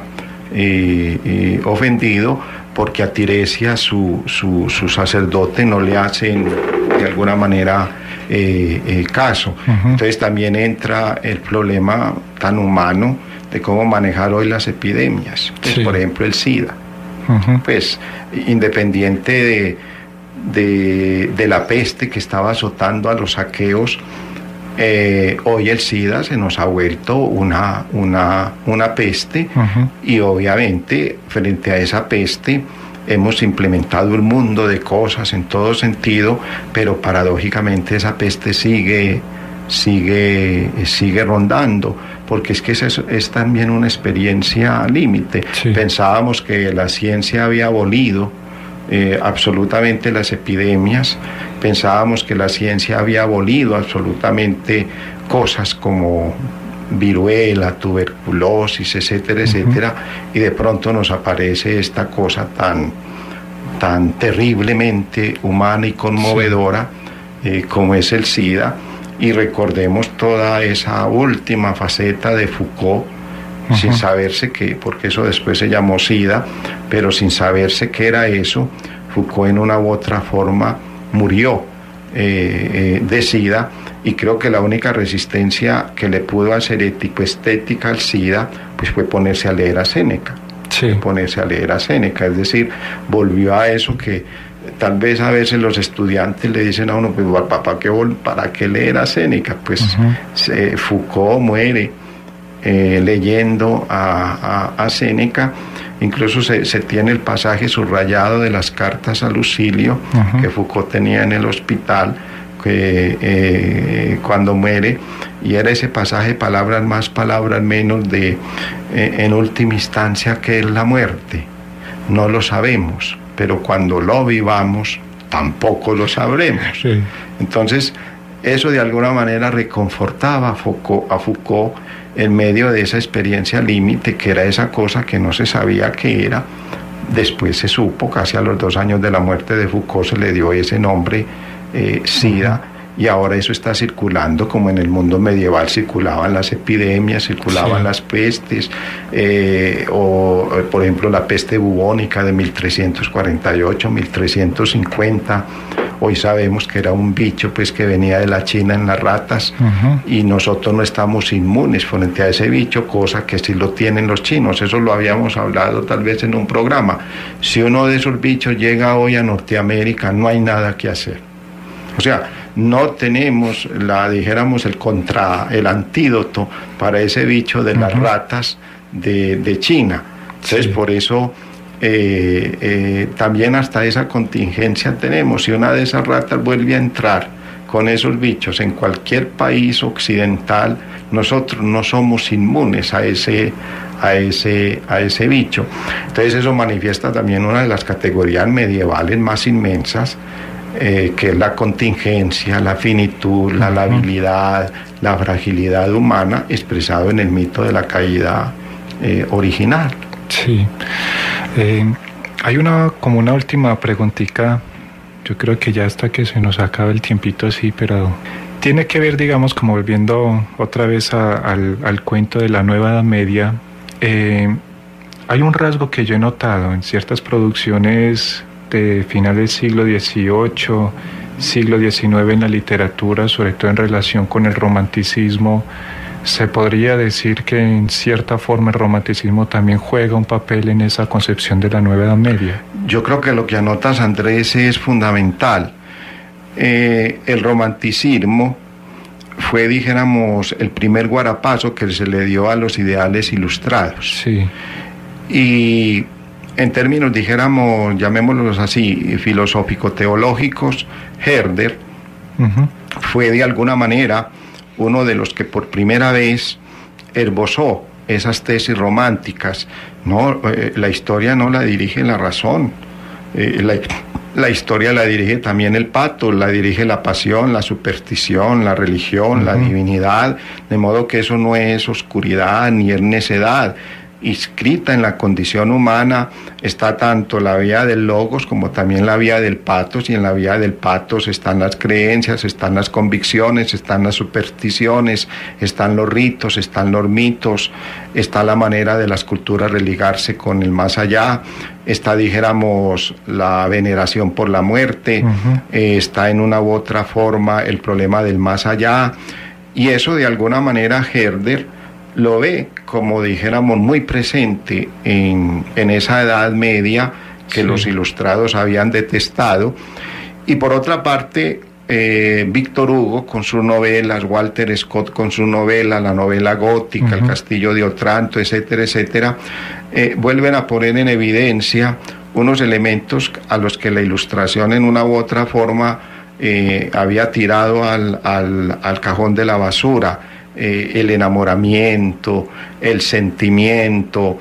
eh, eh, ofendido porque a Tiresia, su, su, su sacerdote, no le hacen, de alguna manera, eh, eh, caso. Uh-huh. Entonces también entra el problema tan humano de cómo manejar hoy las epidemias, pues, sí. por ejemplo, el SIDA. Uh-huh. Pues, independiente de De, de la peste que estaba azotando a los aqueos, eh, hoy el SIDA se nos ha vuelto una, una, una peste uh-huh. y obviamente frente a esa peste hemos implementado un mundo de cosas en todo sentido, pero paradójicamente esa peste sigue, sigue, sigue rondando, porque es que es, es también una experiencia límite. Sí. Pensábamos que la ciencia había abolido Eh, absolutamente las epidemias, pensábamos que la ciencia había abolido absolutamente cosas como viruela, tuberculosis, etcétera, uh-huh. etcétera, y de pronto nos aparece esta cosa tan, tan terriblemente humana y conmovedora sí. eh, como es el SIDA, y recordemos toda esa última faceta de Foucault, Uh-huh. sin saberse qué, porque eso después se llamó SIDA, pero sin saberse qué era eso, Foucault en una u otra forma murió eh, eh, de SIDA, y creo que la única resistencia que le pudo hacer ético-estética al SIDA pues fue ponerse a leer a Séneca, sí. ponerse a leer a Séneca, es decir, volvió a eso que tal vez a veces los estudiantes le dicen a uno, pues, ¿para qué, para qué leer a Séneca? Pues uh-huh. se, Foucault muere eh, leyendo a, a, a Séneca. Incluso se, se tiene el pasaje subrayado de las cartas a Lucilio, uh-huh. que Foucault tenía en el hospital, que eh, cuando muere, y era ese pasaje, palabras más, palabras menos, de eh, en última instancia, ¿qué es la muerte? No lo sabemos, pero cuando lo vivamos, tampoco lo sabremos. Sí. Entonces, eso de alguna manera reconfortaba a Foucault, a Foucault en medio de esa experiencia límite, que era esa cosa que no se sabía qué era. Después se supo, casi a los dos años de la muerte de Foucault se le dio ese nombre, eh, SIDA, uh-huh. y ahora eso está circulando como en el mundo medieval circulaban las epidemias, circulaban sí. las pestes, eh, o por ejemplo la peste bubónica de mil trescientos cuarenta y ocho, mil trescientos cincuenta. Hoy sabemos que era un bicho pues que venía de la China en las ratas, uh-huh. y nosotros no estamos inmunes frente a ese bicho, cosa que sí lo tienen los chinos. Eso lo habíamos hablado tal vez en un programa. Si uno de esos bichos llega hoy a Norteamérica, no hay nada que hacer. O sea, no tenemos, la dijéramos, el contra, el antídoto para ese bicho de las uh-huh. ratas de, de China. Entonces, sí. por eso... Eh, eh, también hasta esa contingencia tenemos. Si una de esas ratas vuelve a entrar con esos bichos en cualquier país occidental, nosotros no somos inmunes a ese, a ese, a ese bicho. Entonces eso manifiesta también una de las categorías medievales más inmensas, eh, que es la contingencia, la finitud, la labilidad, la fragilidad humana, expresado en el mito de la caída eh, original. Sí. Eh, hay una como una última preguntita, yo creo que ya hasta que se nos acaba el tiempito, sí, pero tiene que ver, digamos, como volviendo otra vez a, al, al cuento de la Nueva Edad Media. Eh, hay un rasgo que yo he notado en ciertas producciones de final del siglo dieciocho, siglo diecinueve en la literatura, sobre todo en relación con el romanticismo. Se podría decir que en cierta forma el romanticismo también juega un papel en esa concepción de la Nueva Edad Media. Yo creo que lo que anotas, Andrés, es fundamental. Eh, el romanticismo fue, dijéramos, el primer guarapazo que se le dio a los ideales ilustrados. Sí. Y en términos, dijéramos, llamémoslos así, filosófico-teológicos, Herder uh-huh. fue de alguna manera uno de los que por primera vez esbozó esas tesis románticas. No, eh, la historia no la dirige la razón, eh, la, la historia la dirige también el patos, la dirige la pasión, la superstición, la religión, uh-huh. la divinidad, de modo que eso no es oscuridad ni es necedad. Inscrita en la condición humana está tanto la vía del logos como también la vía del patos, y en la vía del patos están las creencias, están las convicciones, están las supersticiones, están los ritos, están los mitos, está la manera de las culturas religarse con el más allá, está, dijéramos, la veneración por la muerte, uh-huh. eh, está en una u otra forma el problema del más allá, y eso de alguna manera Herder lo ve, como dijéramos, muy presente en, en esa Edad Media que sí. los ilustrados habían detestado. Y por otra parte, eh, Víctor Hugo con sus novelas, Walter Scott con su novela, la novela gótica, uh-huh. El Castillo de Otranto, etcétera, etcétera, eh, vuelven a poner en evidencia unos elementos a los que la ilustración en una u otra forma eh, había tirado al, al, al cajón de la basura. Eh, el enamoramiento, el sentimiento,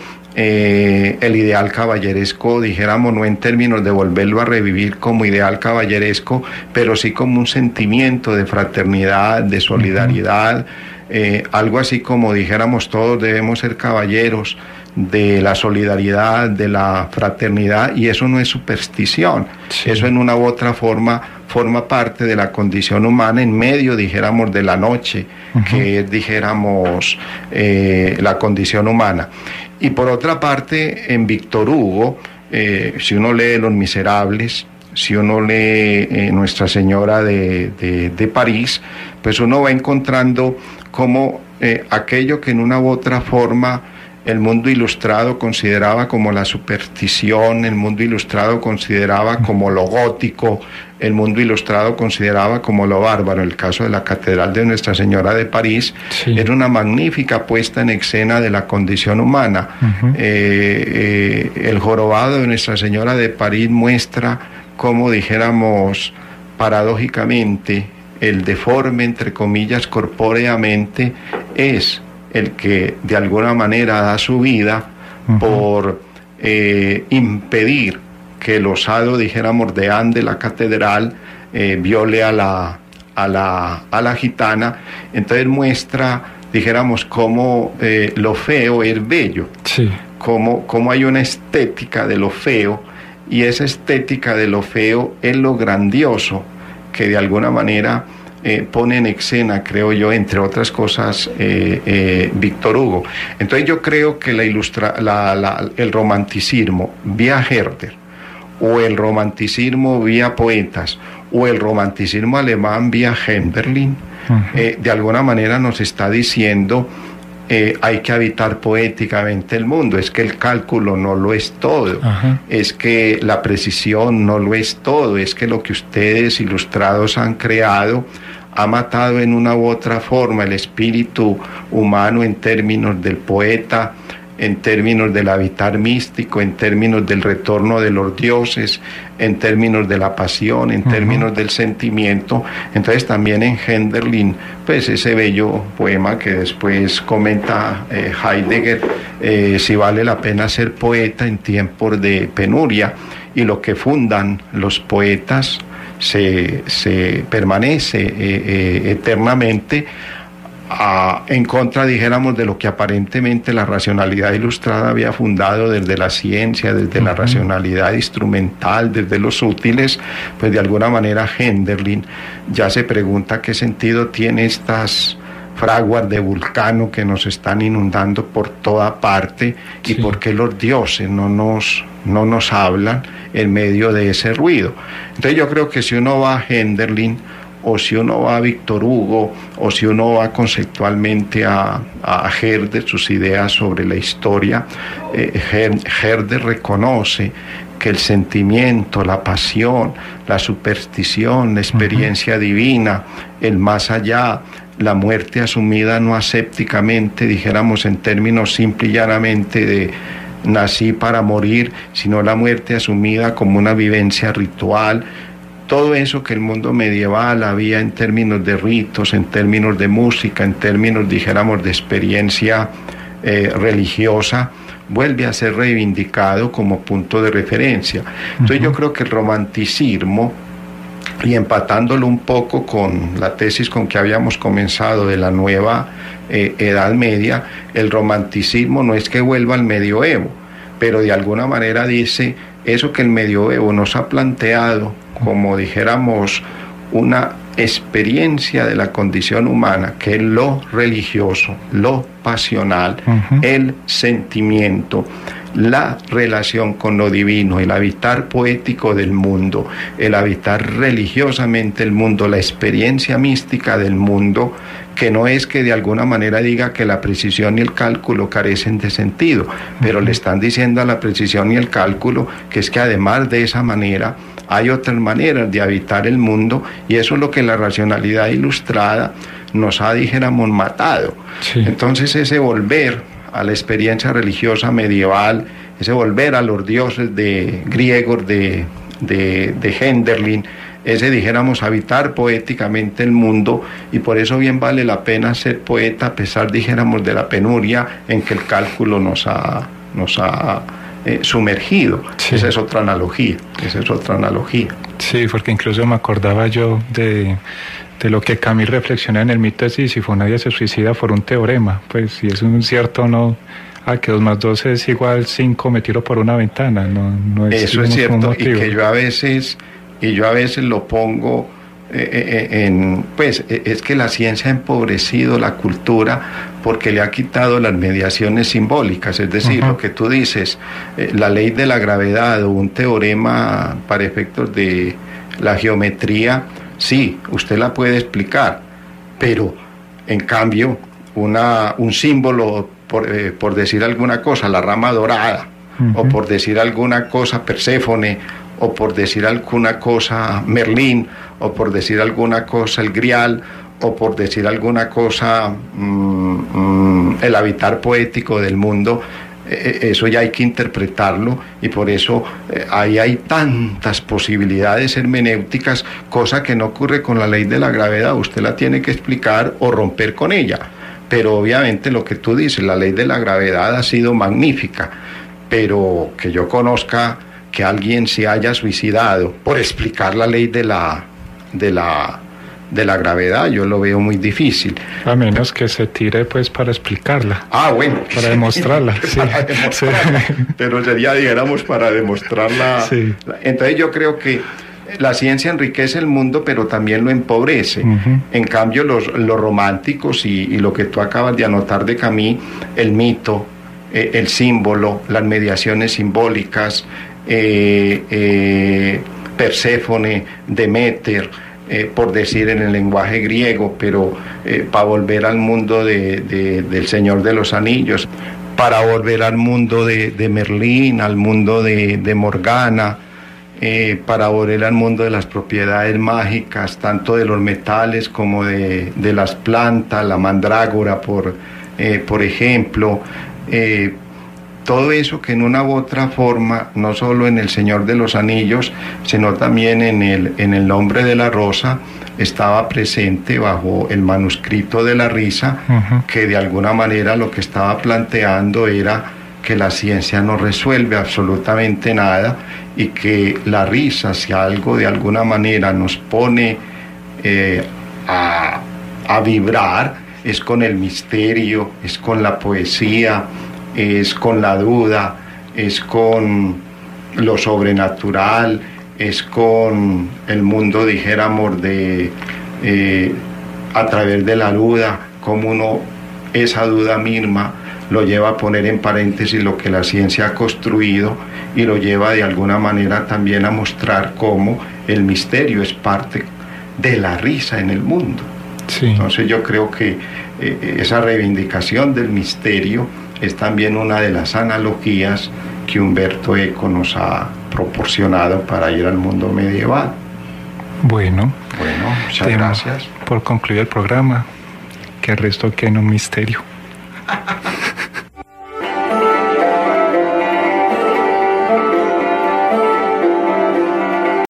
eh, el ideal caballeresco, dijéramos, no en términos de volverlo a revivir como ideal caballeresco, pero sí como un sentimiento de fraternidad, de solidaridad, uh-huh. eh, algo así como dijéramos todos debemos ser caballeros de la solidaridad, de la fraternidad, y eso no es superstición, sí. eso en una u otra forma forma parte de la condición humana en medio, dijéramos, de la noche, uh-huh. que es, dijéramos, eh, la condición humana. Y por otra parte, en Víctor Hugo, eh, si uno lee Los Miserables, si uno lee eh, Nuestra Señora de, de, de París, pues uno va encontrando cómo eh, aquello que en una u otra forma el mundo ilustrado consideraba como la superstición, el mundo ilustrado consideraba como lo gótico, el mundo ilustrado consideraba como lo bárbaro. El caso de la Catedral de Nuestra Señora de París, sí, era una magnífica puesta en escena de la condición humana. Uh-huh. eh, eh, el jorobado de Nuestra Señora de París muestra cómo, dijéramos, paradójicamente, el deforme, entre comillas, corpóreamente, es el que de alguna manera da su vida uh-huh. por eh, impedir que el osado, dijéramos, deán de la catedral eh, viole a la, a, la, a la gitana. Entonces muestra, dijéramos, cómo eh, lo feo es bello, sí, cómo, cómo hay una estética de lo feo, y esa estética de lo feo es lo grandioso que de alguna manera Eh, pone en escena, creo yo, entre otras cosas, eh, eh, Víctor Hugo. Entonces yo creo que la ilustra, la, la, el romanticismo vía Herder, o el romanticismo vía poetas, o el romanticismo alemán vía Hölderlin, uh-huh. eh, de alguna manera nos está diciendo eh, hay que habitar poéticamente el mundo. Es que el cálculo no lo es todo, uh-huh. es que la precisión no lo es todo, es que lo que ustedes ilustrados han creado ha matado en una u otra forma el espíritu humano en términos del poeta, en términos del habitar místico, en términos del retorno de los dioses, en términos de la pasión, en uh-huh. términos del sentimiento. Entonces también en Hölderlin, pues ese bello poema que después comenta eh, Heidegger, eh, si vale la pena ser poeta en tiempos de penuria, y lo que fundan los poetas se, se permanece eh, eh, eternamente, a, en contra, dijéramos, de lo que aparentemente la racionalidad ilustrada había fundado desde la ciencia, desde uh-huh. la racionalidad instrumental, desde los útiles. Pues de alguna manera Hölderlin ya se pregunta qué sentido tiene estas fraguas de Vulcano que nos están inundando por toda parte, sí, y por qué los dioses no nos, no nos hablan en medio de ese ruido. Entonces yo creo que si uno va a Hölderlin, o si uno va a Víctor Hugo, o si uno va conceptualmente a, a Herder, sus ideas sobre la historia, eh, Herder reconoce que el sentimiento, la pasión, la superstición, la experiencia uh-huh. divina, el más allá, la muerte asumida no asépticamente, dijéramos en términos simple y llanamente de nací para morir, sino la muerte asumida como una vivencia ritual. Todo eso que el mundo medieval había en términos de ritos, en términos de música, en términos, dijéramos, de experiencia eh, religiosa, vuelve a ser reivindicado como punto de referencia. Entonces uh-huh. yo creo que el romanticismo, y empatándolo un poco con la tesis con que habíamos comenzado de la nueva eh, Edad Media, el romanticismo no es que vuelva al medioevo, pero de alguna manera dice eso que el medioevo nos ha planteado como, dijéramos, una experiencia de la condición humana, que es lo religioso, lo pasional, uh-huh. el sentimiento, la relación con lo divino, el habitar poético del mundo, el habitar religiosamente el mundo, la experiencia mística del mundo, que no es que de alguna manera diga que la precisión y el cálculo carecen de sentido, pero uh-huh. le están diciendo a la precisión y el cálculo que es que además de esa manera hay otras maneras de habitar el mundo, y eso es lo que la racionalidad ilustrada nos ha, dijéramos, matado. Sí. Entonces ese volver a la experiencia religiosa medieval, ese volver a los dioses de griegos de, de, de Hölderlin, ese, dijéramos, habitar poéticamente el mundo, y por eso bien vale la pena ser poeta a pesar, dijéramos, de la penuria en que el cálculo nos ha, nos ha eh, sumergido. Sí. Esa es otra analogía, esa es otra analogía. Sí, porque incluso me acordaba yo de... de lo que Camus reflexiona en el mito de Sísifo: nadie se suicida por un teorema. Pues si es un cierto o no, ah, que dos más dos es igual cinco, me tiro por una ventana, no, no es eso es cierto, y que yo a veces y yo a veces lo pongo eh, eh, en, pues es que la ciencia ha empobrecido la cultura porque le ha quitado las mediaciones simbólicas, es decir, uh-huh. lo que tú dices, eh, la ley de la gravedad o un teorema para efectos de la geometría. Sí, usted la puede explicar, pero en cambio una, un símbolo por, eh, por decir alguna cosa, la rama dorada, uh-huh. o por decir alguna cosa, Perséfone, o por decir alguna cosa, Merlín, o por decir alguna cosa, el Grial, o por decir alguna cosa, mmm, mmm, el habitar poético del mundo. Eh, eso ya hay que interpretarlo, y por eso eh, ahí hay tantas posibilidades hermenéuticas, cosa que no ocurre con la ley de la gravedad. Usted la tiene que explicar o romper con ella, pero obviamente lo que tú dices, la ley de la gravedad ha sido magnífica, pero que yo conozca que alguien se haya suicidado por explicar la ley de la de la de la gravedad, yo lo veo muy difícil. A menos que se tire pues para explicarla. Ah, bueno. Para demostrarla. Sí, para demostrarla. Sí. Pero sería, dijéramos, para demostrarla. Sí. Entonces yo creo que la ciencia enriquece el mundo, pero también lo empobrece. Uh-huh. En cambio, los, los románticos y, y lo que tú acabas de anotar de Camus, el mito, eh, el símbolo, las mediaciones simbólicas, eh, eh, Perséfone, Deméter, Eh, por decir en el lenguaje griego, pero eh, para volver al mundo de, de, del Señor de los Anillos, para volver al mundo de, de Merlín, al mundo de, de Morgana, eh, para volver al mundo de las propiedades mágicas, tanto de los metales como de, de las plantas, la mandrágora, por, eh, por ejemplo, eh, todo eso que en una u otra forma, no solo en El Señor de los Anillos, sino también en el, en el Nombre de la Rosa, estaba presente bajo el manuscrito de la risa, uh-huh. que de alguna manera lo que estaba planteando era que la ciencia no resuelve absolutamente nada, y que la risa, si algo de alguna manera nos pone eh, a, a vibrar, es con el misterio, es con la poesía, es con la duda, es con lo sobrenatural, es con el mundo, dijéramos, de eh, a través de la duda, como uno esa duda misma lo lleva a poner en paréntesis lo que la ciencia ha construido, y lo lleva de alguna manera también a mostrar cómo el misterio es parte de la risa en el mundo. Sí. Entonces yo creo que eh, esa reivindicación del misterio es también una de las analogías que Humberto Eco nos ha proporcionado para ir al mundo medieval. Bueno, bueno, muchas gracias. Por concluir el programa, que el resto quede en un misterio.